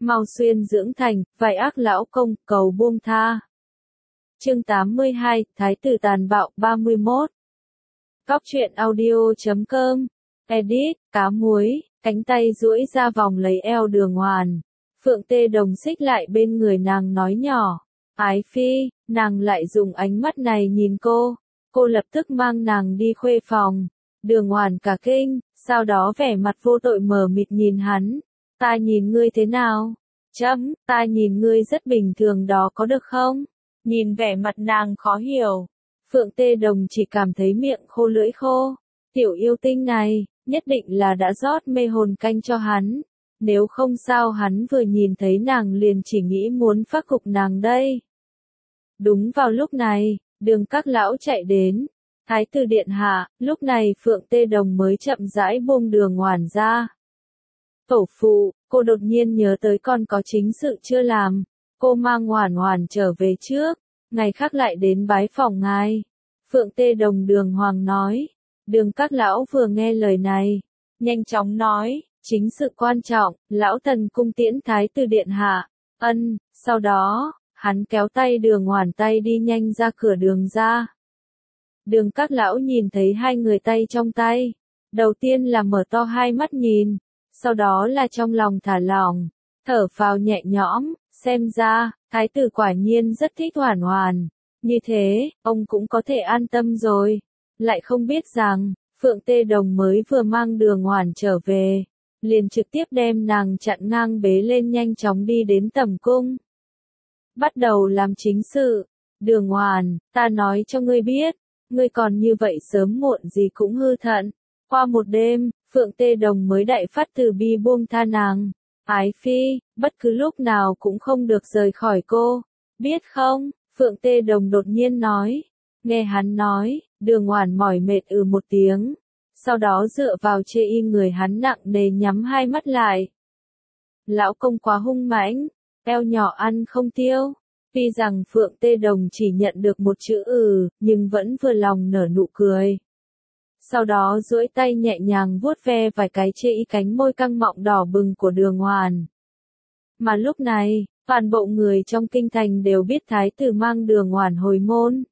mau xuyên dưỡng thành, vài ác lão công, cầu buông tha. Chương 82, Thái tử tàn bạo 31. Cóc truyện audio.com. Edit, cá muối, cánh tay duỗi ra vòng lấy eo Đường Hoàn. Phượng Tê Đồng xích lại bên người nàng nói nhỏ. Ái phi, nàng lại dùng ánh mắt này nhìn cô. Cô lập tức mang nàng đi khuê phòng. Đường Hoàn cả kinh, sau đó vẻ mặt vô tội mờ mịt nhìn hắn. Ta nhìn ngươi thế nào? Chấm, ta nhìn ngươi rất bình thường đó có được không? Nhìn vẻ mặt nàng khó hiểu. Phượng Tê Đồng chỉ cảm thấy miệng khô lưỡi khô. Tiểu yêu tinh này, nhất định là đã rót mê hồn canh cho hắn. Nếu không sao hắn vừa nhìn thấy nàng liền chỉ nghĩ muốn phát cục nàng đây. Đúng vào lúc này, Đường các lão chạy đến. Thái tử điện hạ, lúc này Phượng Tê Đồng mới chậm rãi buông Đường Hoàn ra. Tổ phụ, cô đột nhiên nhớ tới con có chính sự chưa làm. Cô mang Hoàn Hoàn trở về trước, ngày khác lại đến bái phòng ngài. Phượng Tê Đồng Đường Hoàng nói. Đường các lão vừa nghe lời này, nhanh chóng nói, chính sự quan trọng, lão tần cung tiễn Thái tử điện hạ. Ân, sau đó, hắn kéo tay Đường Hoàn tay đi nhanh ra cửa đường ra. Đường các lão nhìn thấy hai người tay trong tay. Đầu tiên là mở to hai mắt nhìn, sau đó là trong lòng thả lỏng, thở phào nhẹ nhõm, xem ra, thái tử quả nhiên rất thích Hoàn Hoàn. Như thế, ông cũng có thể an tâm rồi. Lại không biết rằng, Phượng Tê Đồng mới vừa mang Đường Hoàn trở về, liền trực tiếp đem nàng chặn ngang bế lên nhanh chóng đi đến tầm cung. Bắt đầu làm chính sự. Đường Hoàn, ta nói cho ngươi biết, ngươi còn như vậy sớm muộn gì cũng hư thận. Qua một đêm, Phượng Tê Đồng mới đại phát từ bi buông tha nàng. Ái phi, bất cứ lúc nào cũng không được rời khỏi cô. Biết không? Phượng Tê Đồng đột nhiên nói. Nghe hắn nói, Đường Hoàn mỏi mệt một tiếng. Sau đó dựa vào chê y người hắn nặng nề nhắm hai mắt lại. Lão công quá hung mãnh, eo nhỏ ăn không tiêu. Tuy rằng Phượng Tê Đồng chỉ nhận được một chữ nhưng vẫn vừa lòng nở nụ cười. Sau đó duỗi tay nhẹ nhàng vuốt ve vài cái chê y cánh môi căng mọng đỏ bừng của Đường Hoàn. Mà lúc này, toàn bộ người trong kinh thành đều biết thái tử mang Đường Hoàn hồi môn.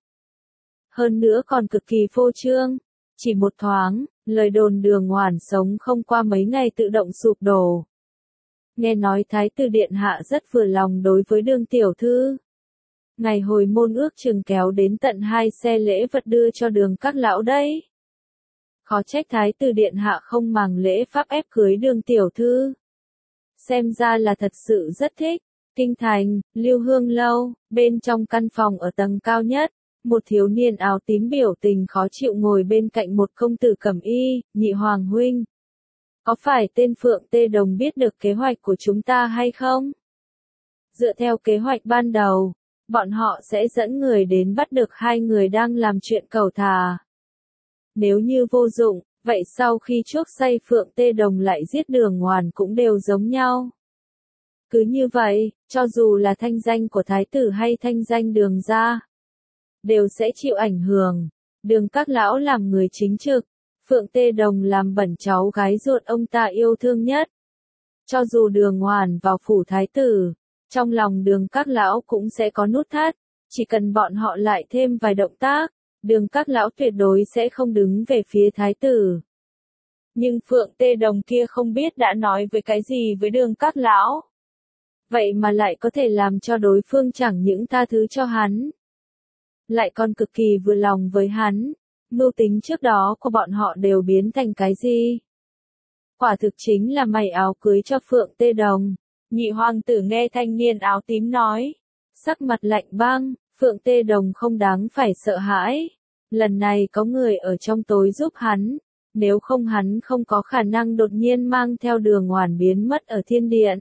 Hơn nữa còn cực kỳ phô trương. Chỉ một thoáng, lời đồn Đường Hoàn sống không qua mấy ngày tự động sụp đổ. Nghe nói thái tử điện hạ rất vừa lòng đối với Đường tiểu thư. Ngày hồi môn ước chừng kéo đến tận 2 xe lễ vật đưa cho Đường các lão đấy. Khó trách thái tử điện hạ không màng lễ pháp ép cưới Đường tiểu thư. Xem ra là thật sự rất thích. Kinh thành, Lưu Hương lâu, bên trong căn phòng ở tầng cao nhất, một thiếu niên áo tím biểu tình khó chịu ngồi bên cạnh một công tử cẩm y. Nhị hoàng huynh, có phải tên Phượng Tê Đồng biết được kế hoạch của chúng ta hay không? Dựa theo kế hoạch ban đầu, bọn họ sẽ dẫn người đến bắt được hai người đang làm chuyện cẩu thả. Nếu như vô dụng, vậy sau khi chuốc say Phượng Tê Đồng lại giết Đường Hoàn cũng đều giống nhau. Cứ như vậy, cho dù là thanh danh của thái tử hay thanh danh Đường gia, đều sẽ chịu ảnh hưởng. Đường các lão làm người chính trực, Phượng Tê Đồng làm bẩn cháu gái ruột ông ta yêu thương nhất. Cho dù Đường Hoàn vào phủ thái tử, trong lòng Đường các lão cũng sẽ có nút thắt, chỉ cần bọn họ lại thêm vài động tác, Đường các lão tuyệt đối sẽ không đứng về phía thái tử. Nhưng Phượng Tê Đồng kia không biết đã nói với cái gì với Đường các lão. Vậy mà lại có thể làm cho đối phương chẳng những tha thứ cho hắn, lại còn cực kỳ vừa lòng với hắn. Mưu tính trước đó của bọn họ đều biến thành cái gì? Quả thực chính là mày áo cưới cho Phượng Tê Đồng. Nhị hoàng tử nghe thanh niên áo tím nói, sắc mặt lạnh băng. Phượng Tê Đồng không đáng phải sợ hãi. Lần này có người ở trong tối giúp hắn, nếu không hắn không có khả năng đột nhiên mang theo Đường Hoàn biến mất ở thiên điện.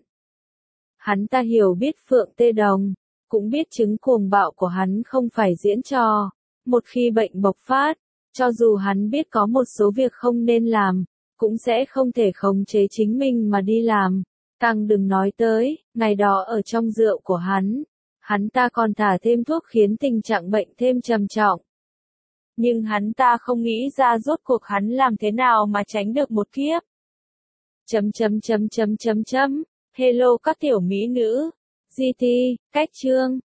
Hắn ta hiểu biết Phượng Tê Đồng, cũng biết chứng cuồng bạo của hắn không phải diễn trò. Một khi bệnh bộc phát, cho dù hắn biết có một số việc không nên làm, cũng sẽ không thể khống chế chính mình mà đi làm. Càng đừng nói tới, ngày đó ở trong rượu của hắn ta còn thả thêm thuốc khiến tình trạng bệnh thêm trầm trọng. Nhưng hắn ta không nghĩ ra rốt cuộc hắn làm thế nào mà tránh được một kiếp. Hello các tiểu mỹ nữ. GT, cách chương.